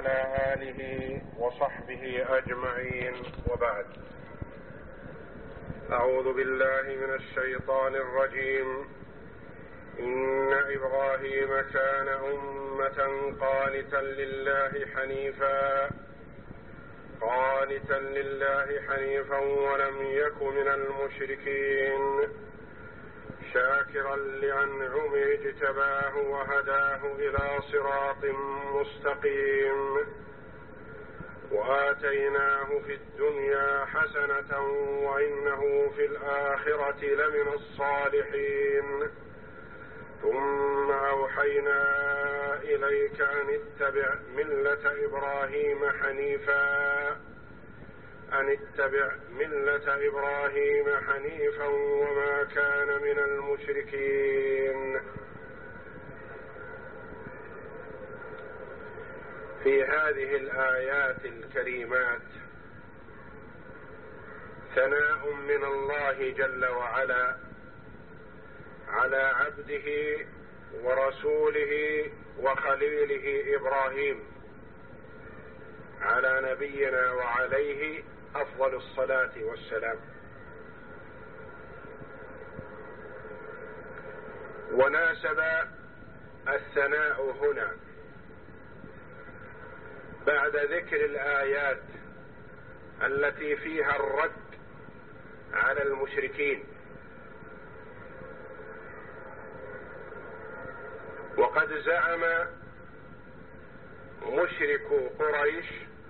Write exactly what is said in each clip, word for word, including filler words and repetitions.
وعلى آله وصحبه أجمعين، وبعد. أعوذ بالله من الشيطان الرجيم. إن إبراهيم كان أمة قانتا لله حنيفا قانتا لله حنيفا ولم يك من المشركين شاكرا لأنعمه اجتباه وهداه إلى صراط مستقيم وآتيناه في الدنيا حسنة وإنه في الآخرة لمن الصالحين ثم أوحينا إليك أن اتبع ملة إبراهيم حنيفا أن اتبع ملة إبراهيم حنيفا وما كان من المشركين. في هذه الآيات الكريمات ثناء من الله جل وعلا على عبده ورسوله وخليله إبراهيم على نبينا وعليه أفضل الصلاة والسلام. وناسب الثناء هنا بعد ذكر الآيات التي فيها الرد على المشركين، وقد زعم مشركو قريش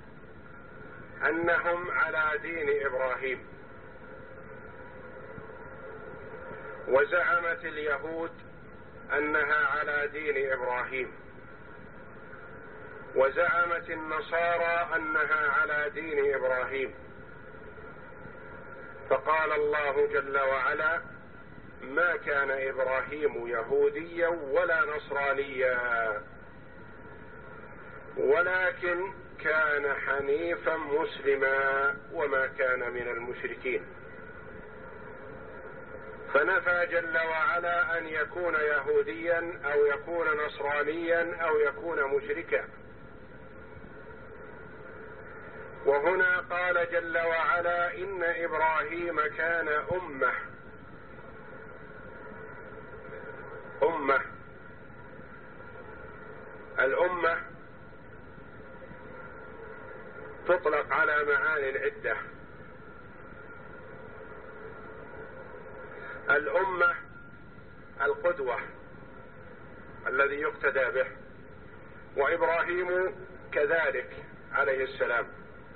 أنهم على دين إبراهيم، وزعمت اليهود أنها على دين إبراهيم، وزعمت النصارى أنها على دين إبراهيم. فقال الله جل وعلا: ما كان إبراهيم يهوديا ولا نصرانيا ولكن كان حنيفا مسلما وما كان من المشركين. فنفى جل وعلا أن يكون يهوديا أو يكون نصرانيا أو يكون مشركا. وهنا قال جل وعلا: إن إبراهيم كان أمة أمة. الأمة تطلق على معاني عدة. الأمة القدوة الذي يقتدى به، وإبراهيم كذلك عليه السلام.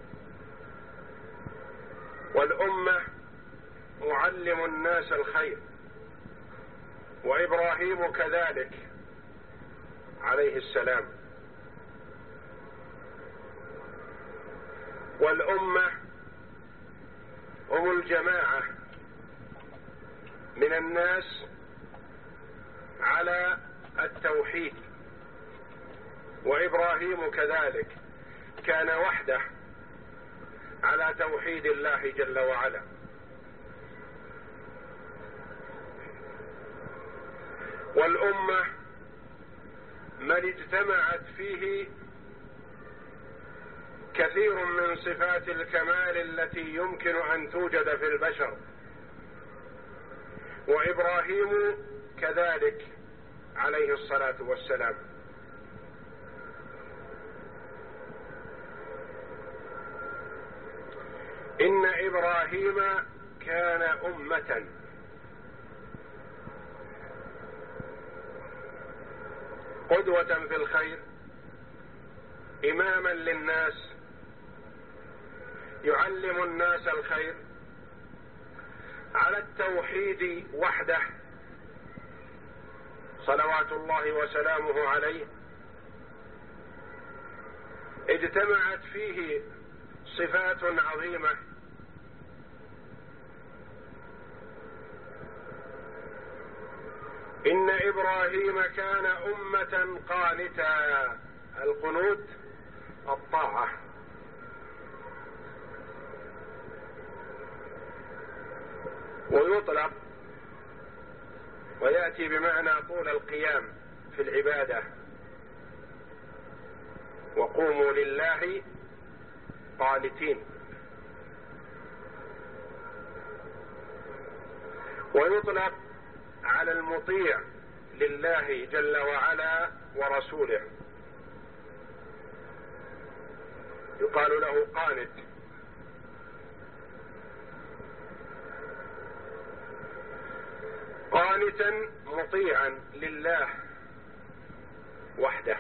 والأمة معلم الناس الخير، وإبراهيم كذلك عليه السلام. والأمة هم الجماعة من الناس على التوحيد، وإبراهيم كذلك كان وحده على توحيد الله جل وعلا. والأمة من اجتمعت فيه كثير من صفات الكمال التي يمكن أن توجد في البشر، وإبراهيم كذلك عليه الصلاة والسلام. إن إبراهيم كان أمة قدوة في الخير، إماما للناس، يعلم الناس الخير، على التوحيد وحده صلوات الله وسلامه عليه. اجتمعت فيه صفات عظيمة، إن إبراهيم كان أمة قانتا. القنوت الطاعة، ويطلق ويأتي بمعنى طول القيام في العبادة وقوموا لله قانتين. ويطلق على المطيع لله جل وعلا ورسوله، يقال له قانت. قانتا مطيعا لله وحده،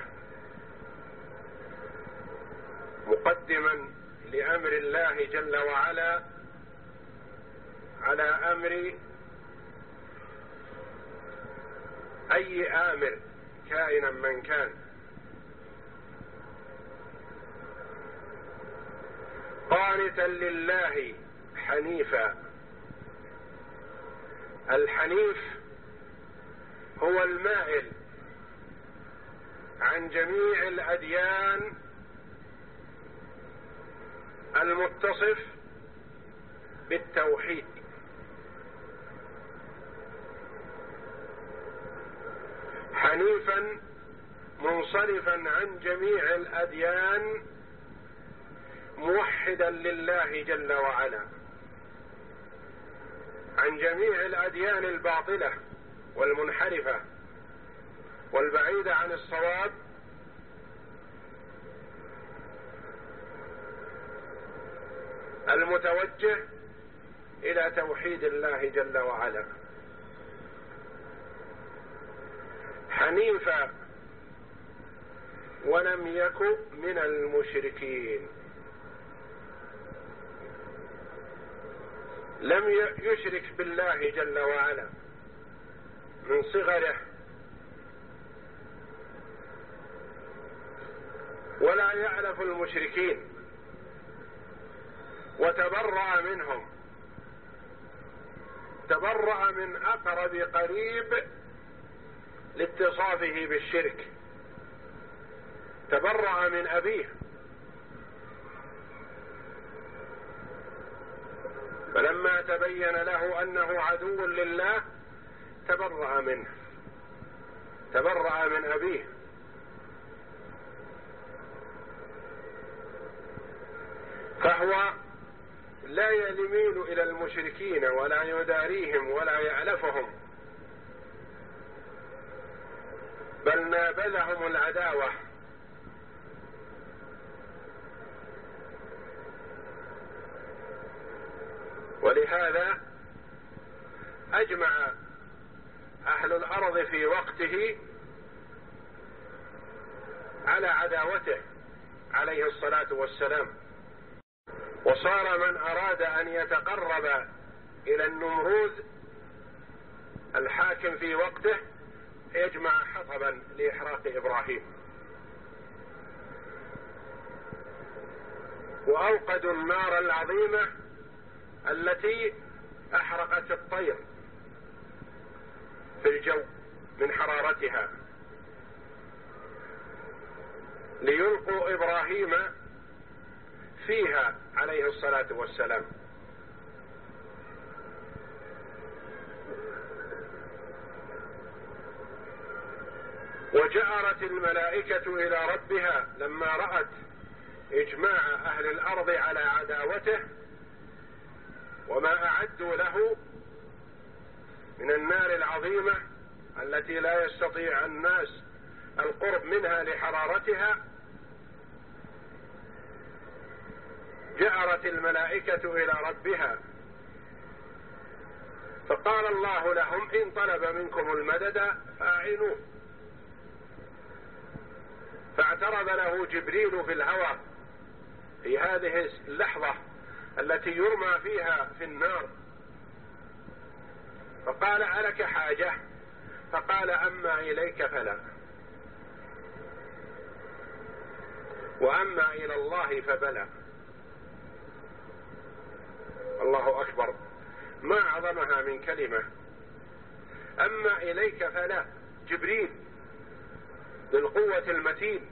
مقدما لأمر الله جل وعلا على أمر أي آمر كائنا من كان. قانتا لله حنيفا. الحنيف هو المائل عن جميع الأديان، المتصف بالتوحيد. حنيفا منصرفا عن جميع الأديان، موحدا لله جل وعلا، عن جميع الأديان الباطلة والمنحرفة والبعيدة عن الصواب، المتوجه إلى توحيد الله جل وعلا. حنيفا ولم يكن من المشركين، لم يشرك بالله جل وعلا من صغره، ولا يعلف المشركين، وتبرأ منهم، تبرأ من أقرب قريب لاتصافه بالشرك، تبرأ من أبيه، فلما تبين له أنه عدو لله تبرأ منه، تبرأ من أبيه. فهو لا يميل إلى المشركين ولا يداريهم ولا يألفهم، بل نابذهم العداوة. ولهذا أجمع أهل الأرض في وقته على عداوته عليه الصلاة والسلام، وصار من أراد أن يتقرب إلى النمرود الحاكم في وقته يجمع حطبا لإحراق إبراهيم، وأوقدوا النار العظيمة التي أحرقت الطير في الجو من حرارتها، ليلقوا إبراهيم فيها عليه الصلاة والسلام. وجأرت الملائكة إلى ربها لما رأت إجماع أهل الأرض على عداوته وما أعدوا له من النار العظيمة التي لا يستطيع الناس القرب منها لحرارتها. جأرت الملائكة إلى ربها، فقال الله لهم: إن طلب منكم المدد فأعينوه. فاعترض له جبريل في الهوى في هذه اللحظة التي يرمى فيها في النار، فقال: ألك حاجة؟ فقال: أما إليك فلا، وأما إلى الله فبلى. الله أكبر، ما أعظمها من كلمة. أما إليك فلا، جبريل بالقوة المتين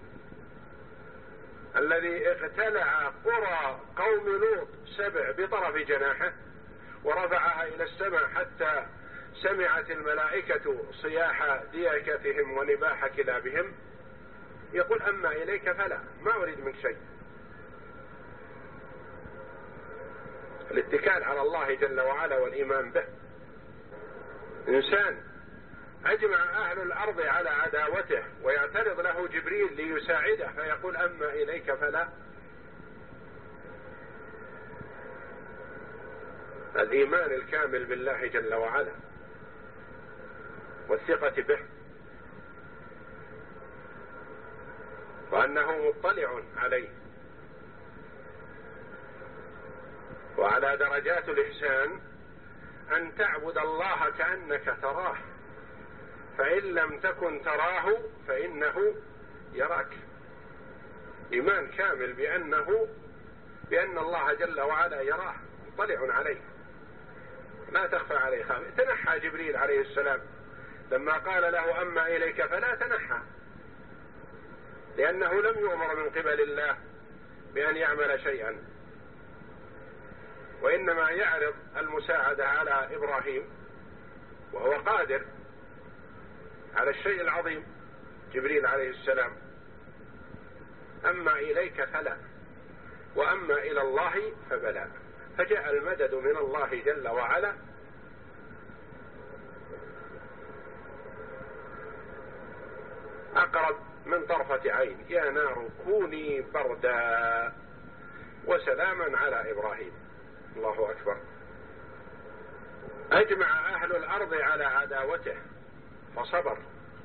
الذي اقتلع قرى قوم لوط سبع بطرف جناحه ورفعها إلى السماء حتى سمعت الملائكة صياح ديكتهم ونباح كلابهم، يقول أما إليك فلا، ما أريد منك شيء. الاتكال على الله جل وعلا والإيمان به. إنسان أجمع أهل الأرض على عداوته ويعترض له جبريل ليساعده فيقول أما إليك فلا. الإيمان الكامل بالله جل وعلا والثقة به، وأنه مطلع عليه. وعلى درجات الإحسان أن تعبد الله كأنك تراه، فإن لم تكن تراه فإنه يراك. إيمان كامل بأنه بأن الله جل وعلا يراه، مطلع عليه، لا تخفى عليه خافية. تنحى جبريل عليه السلام لما قال له أما إليك فلا، تنحى، لأنه لم يؤمر من قبل الله بأن يعمل شيئا، وإنما يعرض المساعدة على إبراهيم، وهو قادر على الشيء العظيم جبريل عليه السلام. أما إليك فلا، وأما إلى الله فبلا. فجاء المدد من الله جل وعلا أقرب من طرفة عين. يا نار كوني بردا وسلاما على إبراهيم. الله أكبر. أجمع أهل الأرض على عداوته فصبر،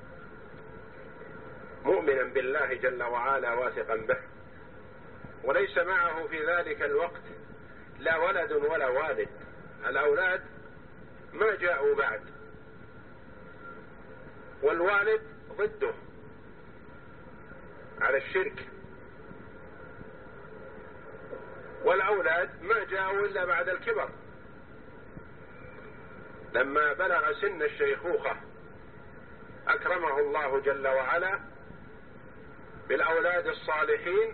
مؤمنا بالله جل وعلا واثقا به، وليس معه في ذلك الوقت لا ولد ولا والد. الأولاد ما جاءوا بعد، والوالد ضده على الشرك، والأولاد ما جاءوا إلا بعد الكبر. لما بلغ سن الشيخوخة أكرمه الله جل وعلا بالأولاد الصالحين،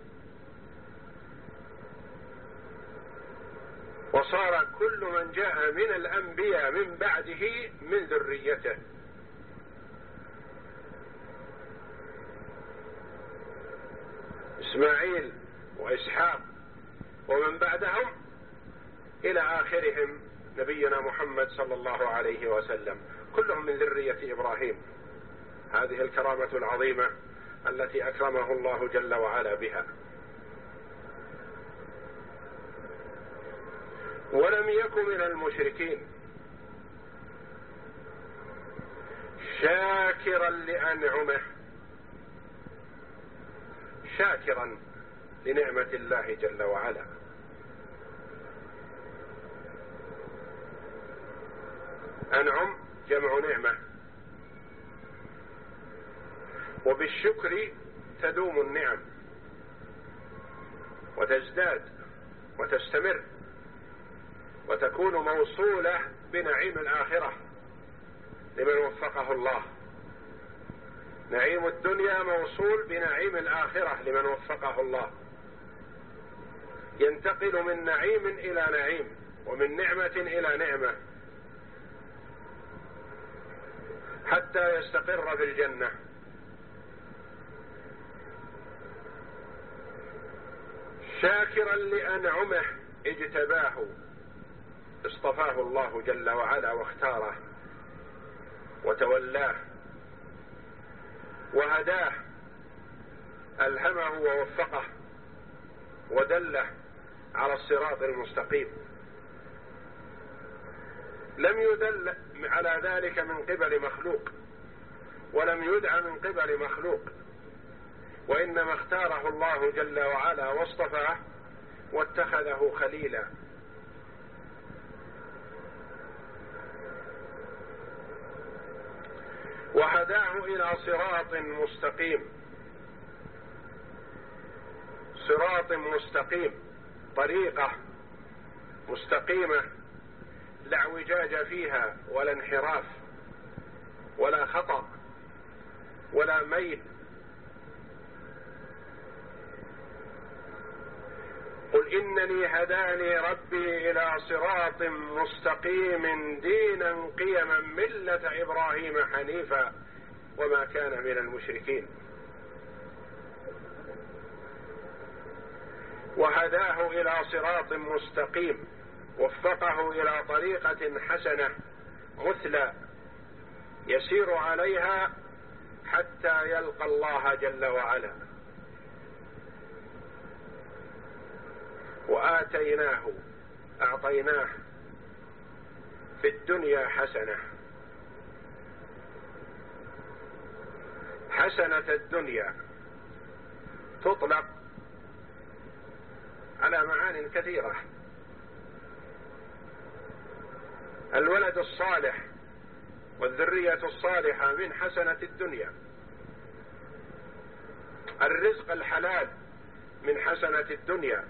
وصار كل من جاء من الأنبياء من بعده من ذريته. إسماعيل وإسحاق ومن بعدهم إلى آخرهم نبينا محمد صلى الله عليه وسلم، كلهم من ذرية إبراهيم. هذه الكرامة العظيمة التي أكرمه الله جل وعلا بها. ولم يكن من المشركين، شاكرا لأنعمه، شاكرا لنعمة الله جل وعلا. أنعم جمع نعمة، وبالشكر تدوم النعم وتزداد وتستمر وتكون موصولة بنعيم الآخرة لمن وفقه الله. نعيم الدنيا موصول بنعيم الآخرة لمن وفقه الله، ينتقل من نعيم إلى نعيم ومن نعمة إلى نعمة حتى يستقر في الجنة. شاكرا لأنعمه، اجتباه، اصطفاه الله جل وعلا واختاره وتولاه وهداه، ألهمه ووفقه ودله على الصراط المستقيم. لم يدل على ذلك من قبل مخلوق، ولم يدعى من قبل مخلوق، وإنما اختاره الله جل وعلا واصطفاه واتخذه خليلا. وهداه إلى صراط مستقيم، صراط مستقيم، طريقة مستقيمة لا اعوجاج فيها ولا انحراف ولا خطأ ولا ميل. قل إنني هداني ربي إلى صراط مستقيم دينا قيما ملة إبراهيم حنيفا وما كان من المشركين. وهداه إلى صراط مستقيم، وفقه إلى طريقة حسنة مثلى يسير عليها حتى يلقى الله جل وعلا. وآتيناه أعطيناه في الدنيا حسنة. حسنة الدنيا تطلق على معان كثيرة. الولد الصالح والذرية الصالحة من حسنة الدنيا، الرزق الحلال من حسنة الدنيا،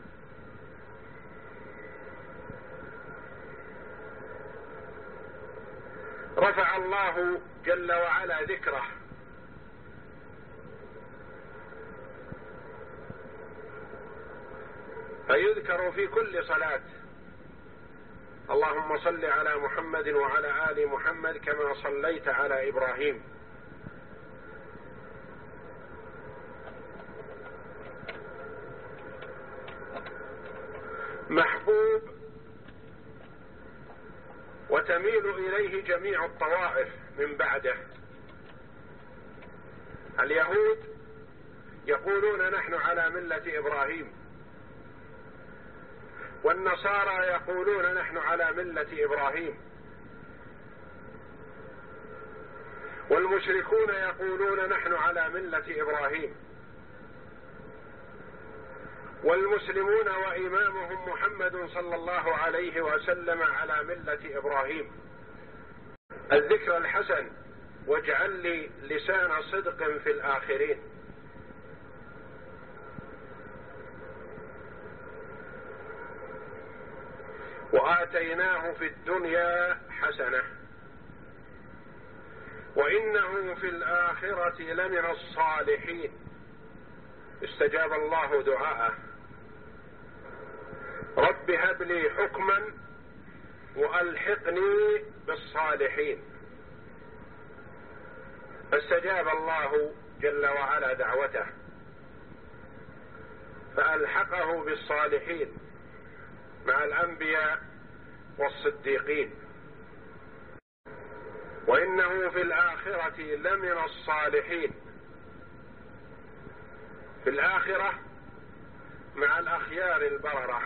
رفع الله جل وعلا ذكره فيذكر في كل صلاة: اللهم صل على محمد وعلى آل محمد كما صليت على إبراهيم. محبوب وتميل إليه جميع الطوائف من بعده. اليهود يقولون نحن على ملة إبراهيم، والنصارى يقولون نحن على ملة إبراهيم، والمشركون يقولون نحن على ملة إبراهيم، والمسلمون وإمامهم محمد صلى الله عليه وسلم على ملة إبراهيم. الذكر الحسن: واجعل لي لسان صدق في الآخرين. وآتيناه في الدنيا حسنة وإنه في الآخرة لمن الصالحين. استجاب الله دعاءه: رب هب لي حكما وألحقني بالصالحين. فاستجاب الله جل وعلا دعوته فألحقه بالصالحين مع الأنبياء والصديقين. وإنه في الآخرة لمن الصالحين، في الآخرة مع الأخيار البررة.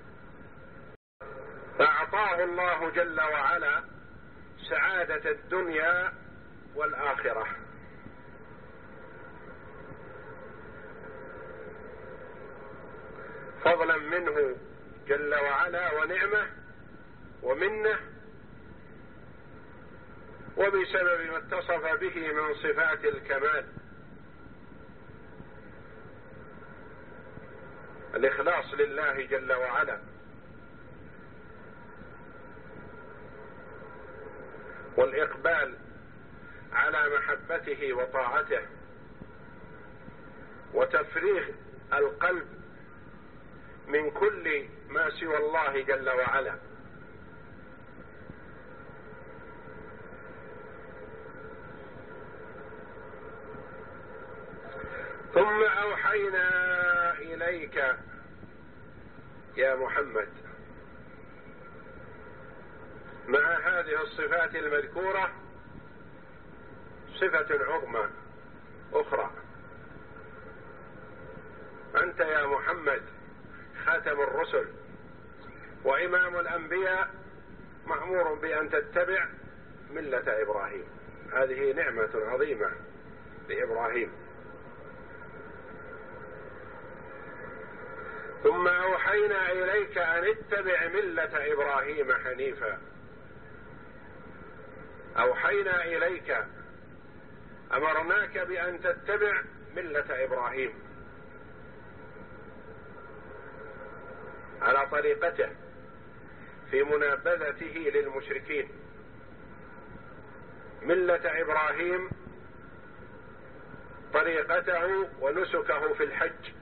فأعطاه الله جل وعلا سعادة الدنيا والآخرة. فضلا منه جل وعلا ونعمه ومنه، وبسبب ما اتصف به من صفات الكمال: الإخلاص لله جل وعلا، والإقبال على محبته وطاعته، وتفريغ القلب من كل ما سوى الله جل وعلا. ثم أوحينا إليك يا محمد. مع هذه الصفات المذكورة صفة عظمى أخرى: أنت يا محمد خاتم الرسل وإمام الأنبياء، مأمور بأن تتبع ملة إبراهيم. هذه نعمة عظيمة لإبراهيم. ثم أوحينا إليك أن اتبع ملة إبراهيم حنيفا. أوحينا إليك، أمرناك بأن تتبع ملة إبراهيم على طريقته في منابذته للمشركين. ملة إبراهيم طريقته ونسكه في الحج،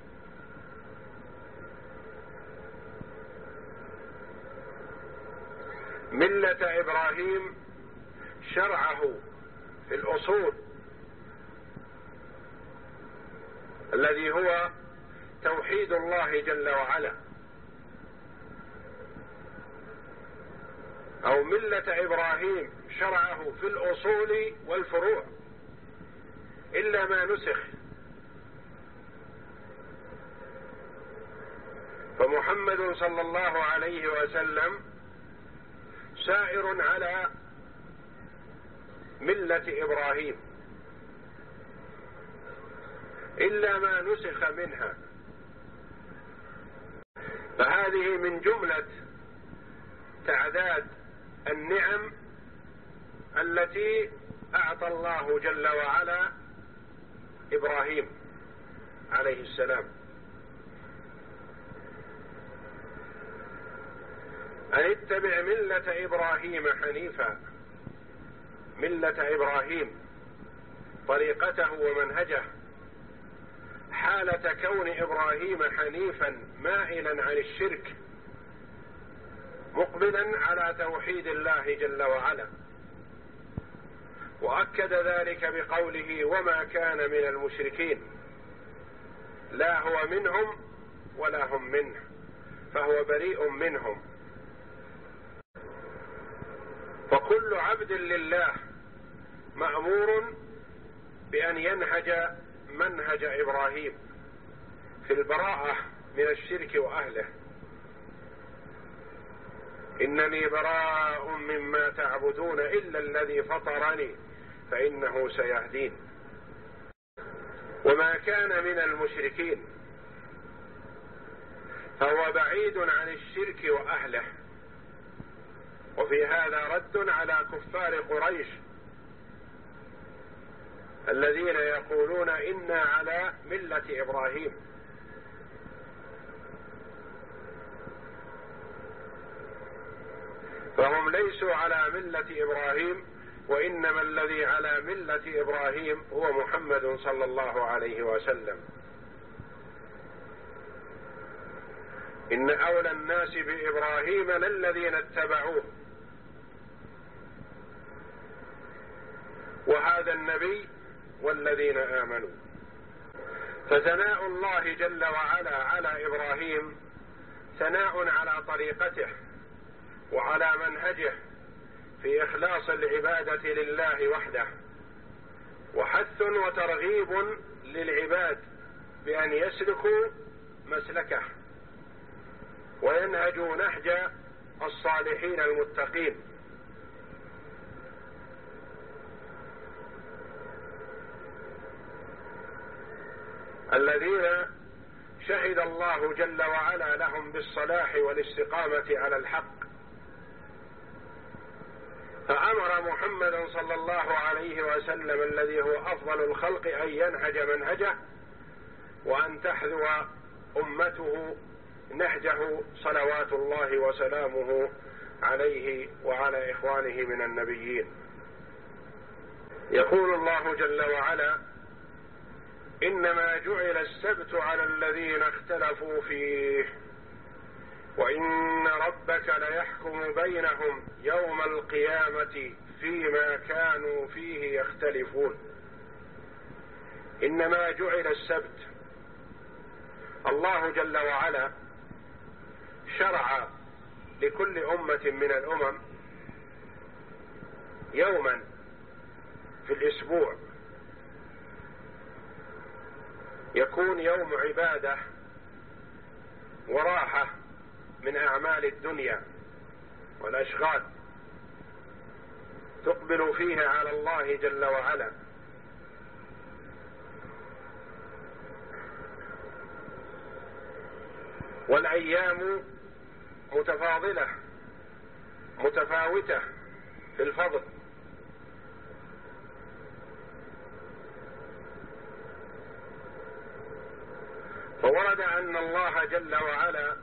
ملة إبراهيم شرعه في الأصول الذي هو توحيد الله جل وعلا، أو ملة إبراهيم شرعه في الأصول والفروع إلا ما نسخ. فمحمد صلى الله عليه وسلم سائر على ملة إبراهيم إلا ما نسخ منها. فهذه من جملة تعداد النعم التي أعطى الله جل وعلا إبراهيم عليه السلام، أن اتبع ملة إبراهيم حنيفا، ملة إبراهيم طريقته ومنهجه، حالة كون إبراهيم حنيفا مائلا عن الشرك مقبلا على توحيد الله جل وعلا. وأكد ذلك بقوله وما كان من المشركين، لا هو منهم ولا هم منه، فهو بريء منهم. فكل عبد لله مأمور بأن ينهج منهج إبراهيم في البراءة من الشرك وأهله. إنني براء مما تعبدون إلا الذي فطرني فإنه سيهدين. وما كان من المشركين، فهو بعيد عن الشرك وأهله. وفي هذا رد على كفار قريش الذين يقولون إنا على ملة إبراهيم، فهم ليسوا على ملة إبراهيم، وإنما الذي على ملة إبراهيم هو محمد صلى الله عليه وسلم. إن أولى الناس بإبراهيم للذين اتبعوه، وهذا النبي والذين آمنوا. فثناء الله جل وعلا على إبراهيم ثناء على طريقته وعلى منهجه في إخلاص العبادة لله وحده، وحث وترغيب للعباد بأن يسلكوا مسلكه وينهجوا نهج الصالحين المتقين. الذين شهد الله جل وعلا لهم بالصلاح والاستقامة على الحق. فأمر محمد صلى الله عليه وسلم الذي هو أفضل الخلق أن ينهج منهجه، وأن تحذو أمته نهجه صلوات الله وسلامه عليه وعلى إخوانه من النبيين. يقول الله جل وعلا إنما جعل السبت على الذين اختلفوا فيه وإن ربك ليحكم بينهم يوم القيامة فيما كانوا فيه يختلفون. إنما جعل السبت، الله جل وعلا شرع لكل أمة من الأمم يوما في الأسبوع يكون يوم عبادة وراحة من أعمال الدنيا والأشغال، تقبل فيها على الله جل وعلا. والأيام متفاضلة متفاوتة في الفضل، فورد أن الله جل وعلا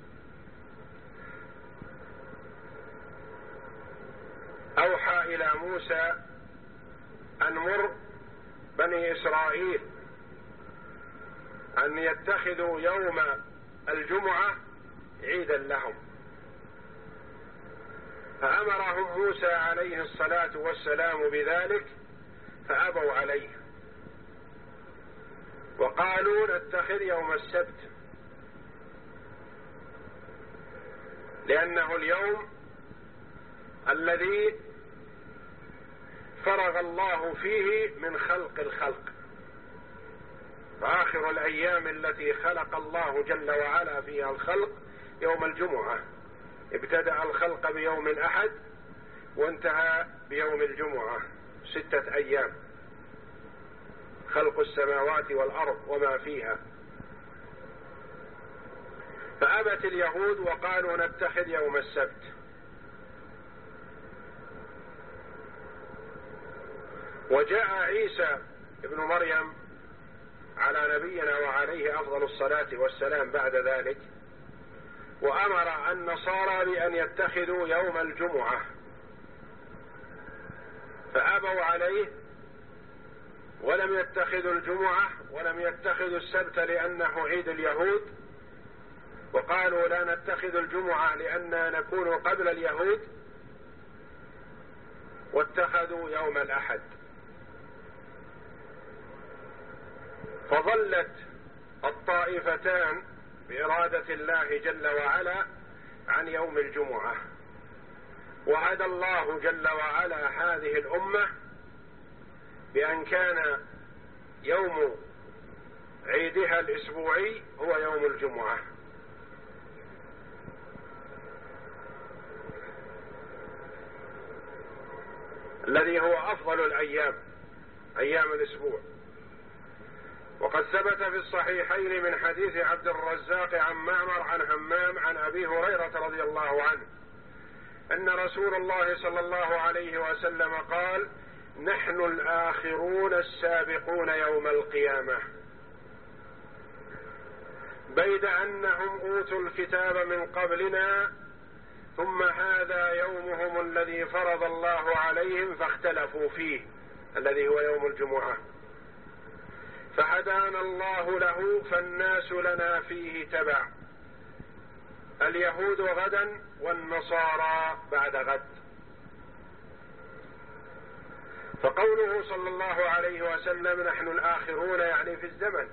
أوحى إلى موسى أن مر بني إسرائيل أن يتخذوا يوم الجمعة عيدا لهم، فأمرهم موسى عليه الصلاة والسلام بذلك فأبوا عليه، وقالوا نتخذ يوم السبت لأنه اليوم الذي فرغ الله فيه من خلق الخلق، فآخر الأيام التي خلق الله جل وعلا فيها الخلق يوم الجمعة، ابتدأ الخلق بيوم الأحد وانتهى بيوم الجمعة، ستة أيام خلق السماوات والأرض وما فيها. فأبت اليهود وقالوا نتخذ يوم السبت، وجاء عيسى ابن مريم على نبينا وعليه أفضل الصلاة والسلام بعد ذلك، وأمر النصارى بأن يتخذوا يوم الجمعة، فأبوا عليه ولم يتخذوا الجمعة ولم يتخذوا السبت لأنه عيد اليهود، وقالوا لا نتخذ الجمعة لأننا نكون قبل اليهود، واتخذوا يوم الأحد. فظلت الطائفتان بإرادة الله جل وعلا عن يوم الجمعة، وهدى الله جل وعلا هذه الأمة بأن كان يوم عيدها الأسبوعي هو يوم الجمعة، الذي هو أفضل الأيام، أيام الأسبوع. وقد ثبت في الصحيحين من حديث عبد الرزاق عن معمر عن همام عن أبي هريرة رضي الله عنه أن رسول الله صلى الله عليه وسلم قال: نحن الآخرون السابقون يوم القيامة، بيد أنهم أوتوا الكتاب من قبلنا، ثم هذا يومهم الذي فرض الله عليهم فاختلفوا فيه، الذي هو يوم الجمعة، فهدانا الله له فالناس لنا فيه تبع، اليهود غدا والنصارى بعد غد. فقوله صلى الله عليه وسلم نحن الآخرون يعني في الزمن،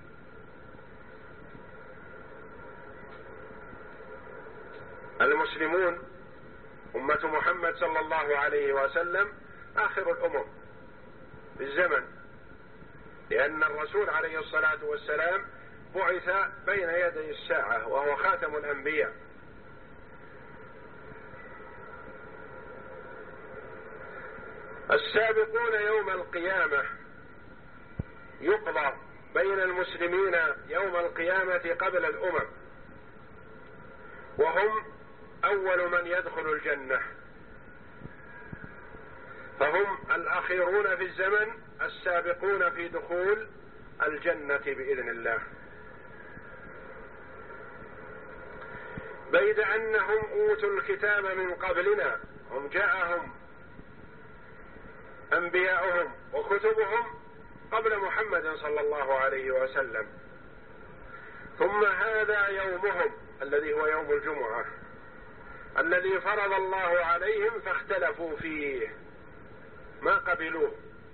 المسلمون أمة محمد صلى الله عليه وسلم آخر الأمم في الزمن، لأن الرسول عليه الصلاة والسلام بعث بين يدي الساعة وهو خاتم الأنبياء. السابقون يوم القيامة يقضى بين المسلمين يوم القيامة قبل الأمم، وهم أول من يدخل الجنة، فهم الأخيرون في الزمن السابقون في دخول الجنة بإذن الله، بيد أنهم أوتوا الكتاب من قبلنا، هم جاءهم أنبياؤهم وكتبهم قبل محمد صلى الله عليه وسلم، ثم هذا يومهم الذي هو يوم الجمعة الذي فرض الله عليهم فاختلفوا فيه، ما قبلوه،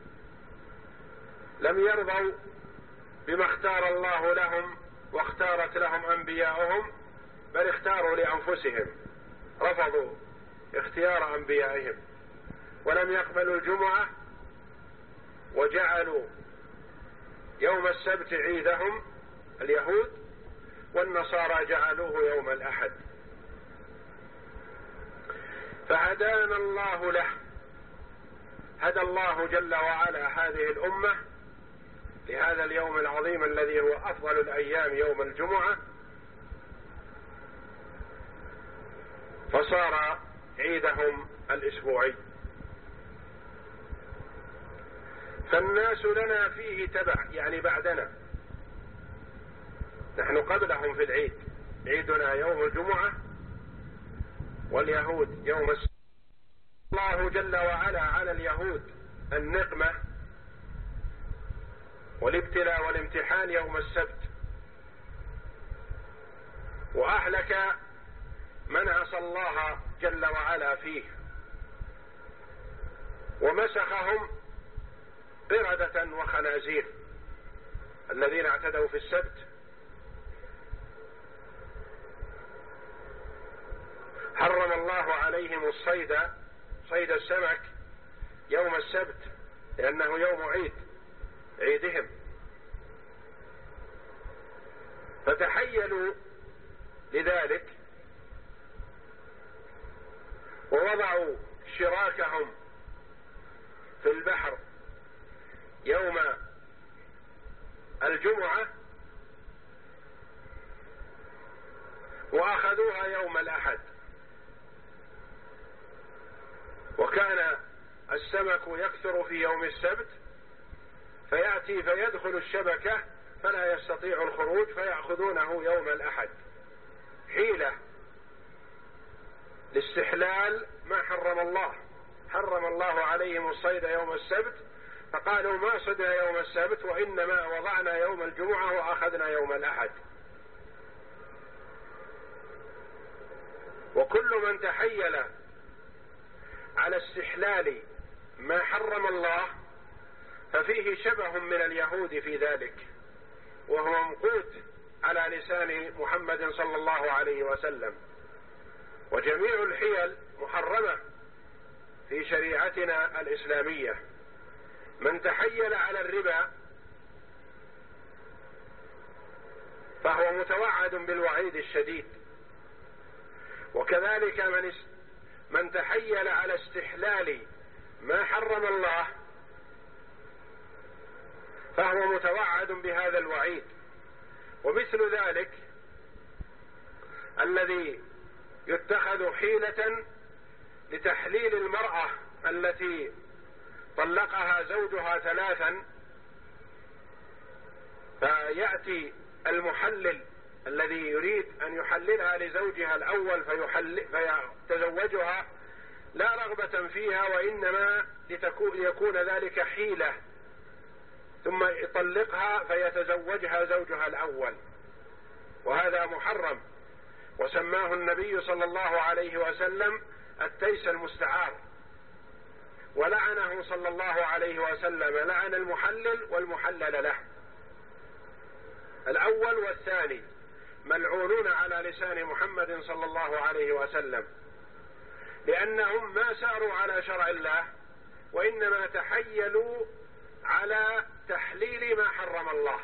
لم يرضوا بما اختار الله لهم واختارت لهم أنبياؤهم، بل اختاروا لأنفسهم، رفضوا اختيار أنبيائهم ولم يقبلوا الجمعة، وجعلوا يوم السبت عيدهم اليهود، والنصارى جعلوه يوم الأحد. فهدانا الله له، هدى الله جل وعلا هذه الأمة لهذا اليوم العظيم الذي هو أفضل الأيام يوم الجمعة، فصار عيدهم الأسبوعي، فالناس لنا فيه تبع، يعني بعدنا، نحن قبلهم في العيد، عيدنا يوم الجمعة واليهود يوم السبت. الله جل وعلا على اليهود النقمة والابتلاء والامتحان يوم السبت، وأهلك من عصى الله جل وعلا فيه، ومسخهم قردة وخنازير الذين اعتدوا في السبت. حرم الله عليهم الصيد، صيد السمك يوم السبت، لأنه يوم عيد، عيدهم، فتحيلوا لذلك ووضعوا شراكهم في البحر يوم الجمعة وأخذوها يوم الأحد، وكان السمك يكثر في يوم السبت، فيأتي فيدخل الشبكة فلا يستطيع الخروج فيأخذونه يوم الأحد، حيلة لاستحلال ما حرم الله. حرم الله عليهم الصيد يوم السبت، فقالوا ما صدنا يوم السبت وإنما وضعنا يوم الجمعة وأخذنا يوم الأحد. وكل من تحيل على استحلال ما حرم الله ففيه شبه من اليهود في ذلك، وهو مقوت على لسان محمد صلى الله عليه وسلم. وجميع الحيل محرمة في شريعتنا الإسلامية. من تحيل على الربا فهو متوعد بالوعيد الشديد، وكذلك من من تحيل على استحلال ما حرم الله فهو متوعد بهذا الوعيد. ومثل ذلك الذي يتخذ حيلة لتحليل المرأة التي طلقها زوجها ثلاثا، فيأتي المحلل الذي يريد أن يحللها لزوجها الأول فيحل فيتزوجها لا رغبة فيها، وإنما ليكون ذلك حيلة، ثم يطلقها فيتزوجها زوجها الأول، وهذا محرم. وسماه النبي صلى الله عليه وسلم التيس المستعار، ولعنه صلى الله عليه وسلم، لعن المحلل والمحلل له. الأول والثاني ملعونون على لسان محمد صلى الله عليه وسلم، لأنهم ما ساروا على شرع الله، وإنما تحيلوا على تحليل ما حرم الله.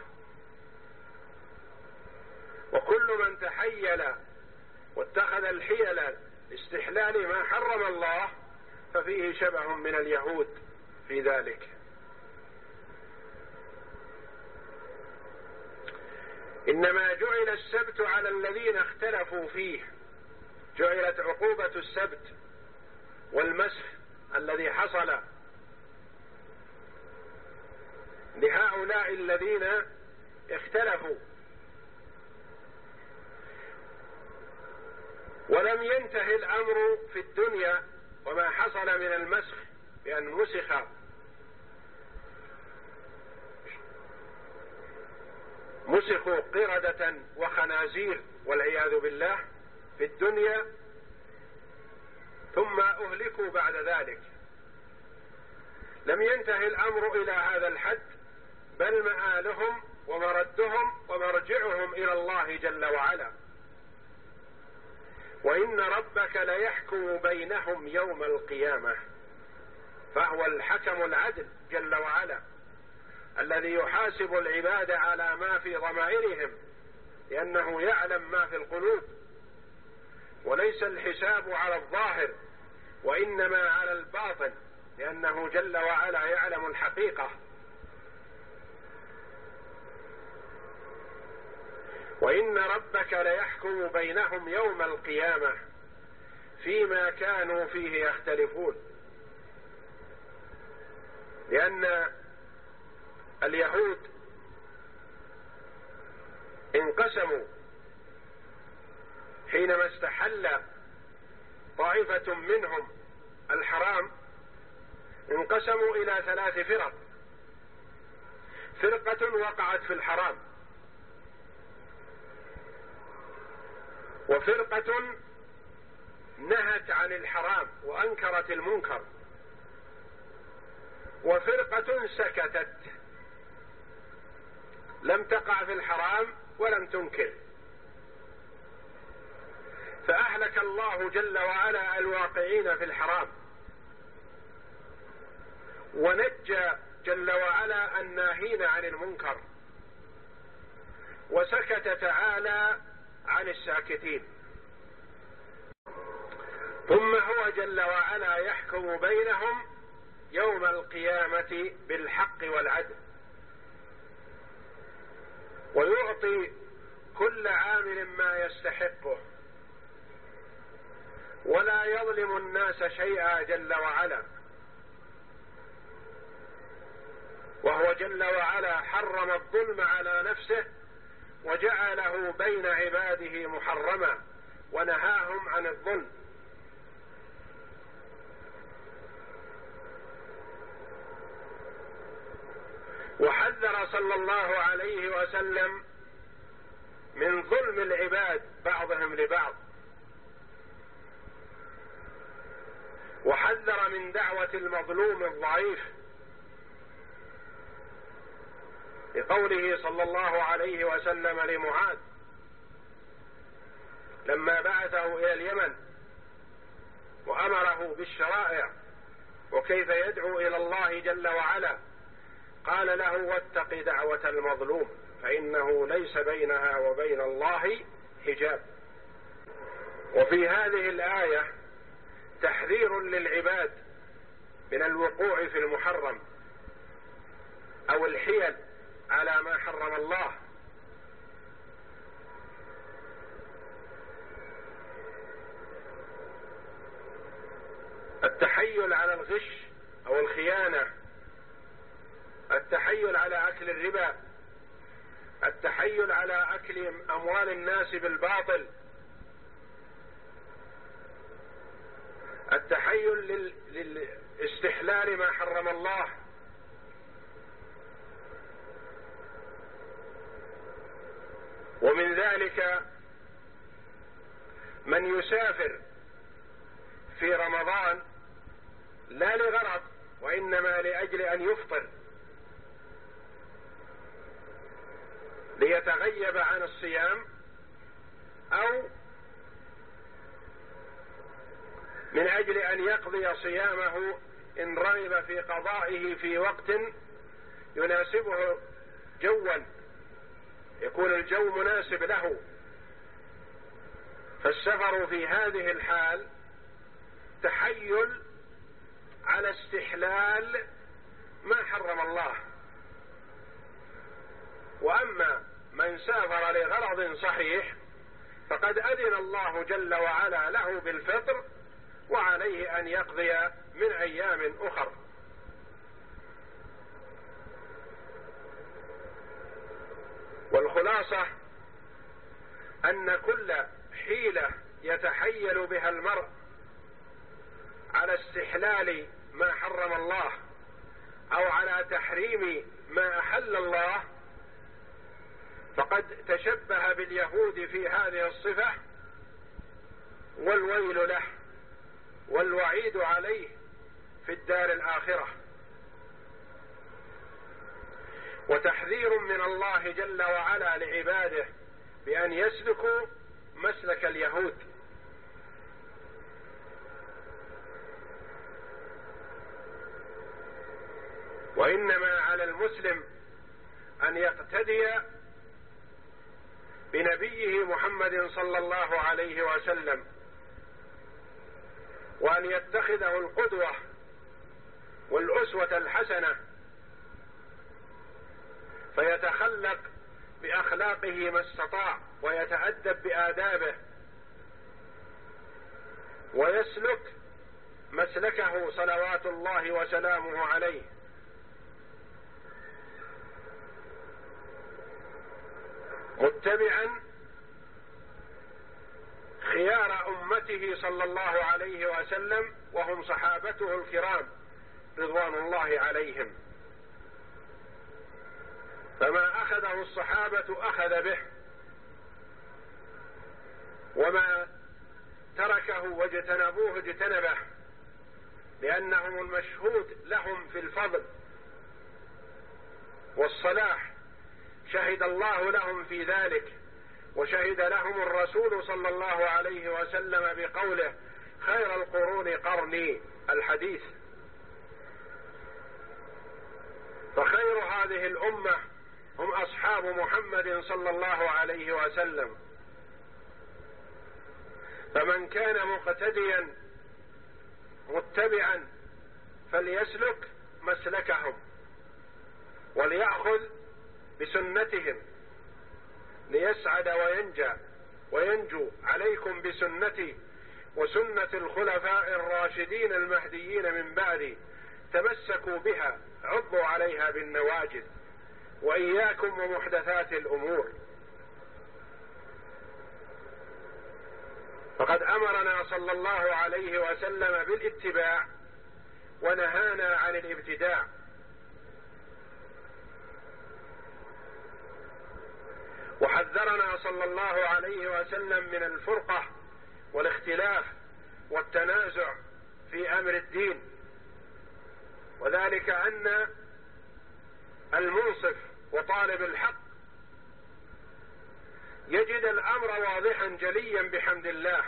وكل من تحيل واتخذ الحيل لاستحلال ما حرم الله ففيه شبه من اليهود في ذلك. إنما جعل السبت على الذين اختلفوا فيه، جعلت عقوبة السبت والمسخ الذي حصل لهؤلاء الذين اختلفوا، ولم ينتهي الأمر في الدنيا وما حصل من المسخ بأن مسخ مسخوا قردة وخنازير والعياذ بالله في الدنيا، ثم أهلكوا بعد ذلك. لم ينتهي الأمر إلى هذا الحد، بل مآلهم ومردهم ومرجعهم إلى الله جل وعلا. وإن ربك ليحكم بينهم يوم القيامة، فهو الحكم العدل جل وعلا الذي يحاسب العباد على ما في ضمائرهم، لأنه يعلم ما في القلوب، وليس الحساب على الظاهر وإنما على الباطن، لأنه جل وعلا يعلم الحقيقة. وإن ربك ليحكم بينهم يوم القيامة فيما كانوا فيه يختلفون، لأن اليهود انقسموا حينما استحل طائفة منهم الحرام، انقسموا إلى ثلاث فرق: فرقة وقعت في الحرام، وفرقة نهت عن الحرام وأنكرت المنكر، وفرقة سكتت. لم تقع في الحرام ولم تنكر. فأهلك الله جل وعلا الواقعين في الحرام، ونجى جل وعلا الناهين عن المنكر، وسكت تعالى عن الساكتين. ثم هو جل وعلا يحكم بينهم يوم القيامة بالحق والعدل، ويعطي كل عامل ما يستحقه، ولا يظلم الناس شيئا جل وعلا. وهو جل وعلا حرم الظلم على نفسه وجعله بين عباده محرما، ونهاهم عن الظلم. وحذر صلى الله عليه وسلم من ظلم العباد بعضهم لبعض، وحذر من دعوة المظلوم الضعيف، لقوله صلى الله عليه وسلم لمعاذ لما بعثه إلى اليمن وأمره بالشرائع وكيف يدعو إلى الله جل وعلا، قال له: واتق دعوة المظلوم فإنه ليس بينها وبين الله حجاب. وفي هذه الآية تحذير للعباد من الوقوع في المحرم أو الحيل على ما حرم الله، التحيل على الغش أو الخيانة، التحيل على أكل الربا، التحيل على أكل أموال الناس بالباطل، التحيل للاستحلال ما حرم الله، ومن ذلك من يسافر في رمضان لا لغرض وإنما لأجل أن يفطر ليتغيب عن الصيام، أو من أجل أن يقضي صيامه إن رغب في قضائه في وقت يناسبه جوا، يكون الجو مناسب له. فالسفر في هذه الحال تحيل على استحلال ما حرم الله. وأما من سافر لغرض صحيح فقد أذن الله جل وعلا له بالفطر، وعليه أن يقضي من أيام أخر. والخلاصة أن كل حيلة يتحيل بها المرء على استحلال ما حرم الله أو على تحريم ما أحل الله فقد تشبه باليهود في هذه الصفة، والويل له والوعيد عليه في الدار الآخرة. وتحذير من الله جل وعلا لعباده بأن يسلكوا مسلك اليهود. وإنما على المسلم أن يقتدي بنبيه محمد صلى الله عليه وسلم، وأن يتخذه القدوة والأسوة الحسنة، فيتخلق بأخلاقه ما استطاع ويتأدب بآدابه ويسلك مسلكه صلوات الله وسلامه عليه. متبعا خيار أمته صلى الله عليه وسلم وهم صحابته الكرام رضوان الله عليهم. فما أخذه الصحابة أخذ به، وما تركه واجتنبوه اجتنبه، لأنهم المشهود لهم في الفضل والصلاح شهد الله لهم في ذلك، وشهد لهم الرسول صلى الله عليه وسلم بقوله: خير القرون قرني، الحديث. فخير هذه الأمة هم أصحاب محمد صلى الله عليه وسلم. فمن كان مقتديا متبعا فليسلك مسلكهم وليأخذ بسنتهم ليسعد وينجى وينجو. عليكم بسنتي وسنة الخلفاء الراشدين المهديين من بعدي، تمسكوا بها عضوا عليها بالنواجذ، وإياكم ومحدثات الأمور. فقد أمرنا صلى الله عليه وسلم بالاتباع ونهانا عن الابتداع. وحذرنا صلى الله عليه وسلم من الفرقة والاختلاف والتنازع في أمر الدين، وذلك أن المنصف وطالب الحق يجد الأمر واضحا جليا بحمد الله.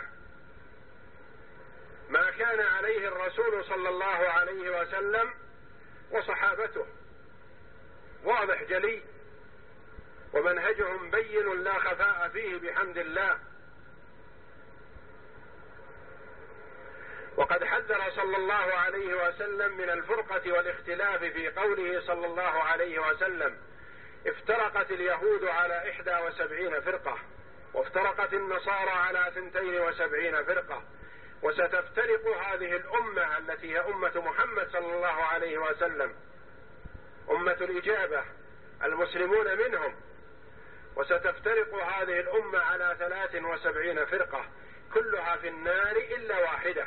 ما كان عليه الرسول صلى الله عليه وسلم وصحابته واضح جلي، ومنهجهم بين لا خفاء فيه بحمد الله. وقد حذر صلى الله عليه وسلم من الفرقة والاختلاف في قوله صلى الله عليه وسلم: افترقت اليهود على إحدى وسبعين فرقة، وافترقت النصارى على ثنتين وسبعين فرقة، وستفترق هذه الأمة التي هي أمة محمد صلى الله عليه وسلم، أمة الإجابة المسلمون منهم، وستفترق هذه الأمة على ثلاث وسبعين فرقة، كلها في النار إلا واحدة،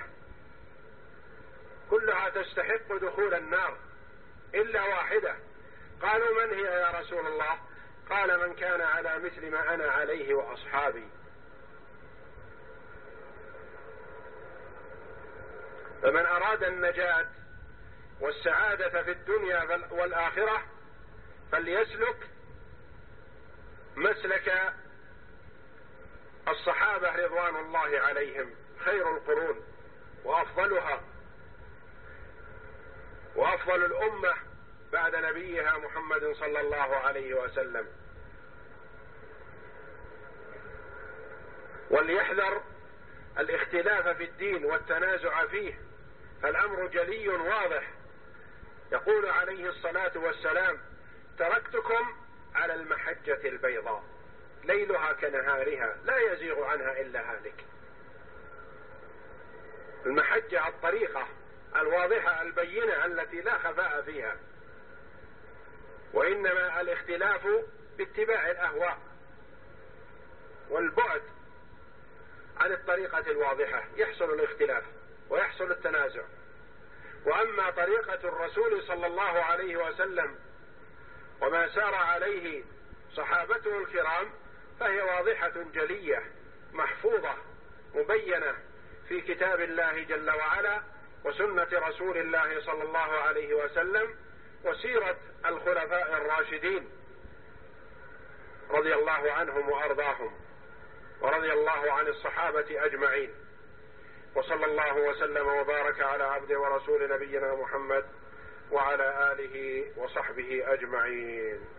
كلها تستحق دخول النار إلا واحدة. قالوا: من هي يا رسول الله؟ قال: من كان على مثل ما أنا عليه وأصحابي. فمن أراد النجاة والسعادة في الدنيا والآخرة فليسلك مسلك الصحابة رضوان الله عليهم، خير القرون وأفضلها وأفضل الأمة بعد نبيها محمد صلى الله عليه وسلم. وليحذر الاختلاف في الدين والتنازع فيه، فالأمر جلي واضح. يقول عليه الصلاة والسلام: تركتكم على المحجة البيضاء ليلها كنهارها لا يزيغ عنها إلا هالك. المحجة الطريقة الواضحة البينة التي لا خفاء فيها، وإنما الاختلاف باتباع الأهواء والبعد عن الطريقة الواضحة يحصل الاختلاف ويحصل التنازع. وأما طريقة الرسول صلى الله عليه وسلم وما سار عليه صحابته الكرام فهي واضحة جلية محفوظة مبينة في كتاب الله جل وعلا وسنة رسول الله صلى الله عليه وسلم وسيرة الخلفاء الراشدين رضي الله عنهم وأرضاهم، ورضي الله عن الصحابة أجمعين. وصلى الله وسلم وبارك على عبده ورسول نبينا محمد وعلى آله وصحبه أجمعين.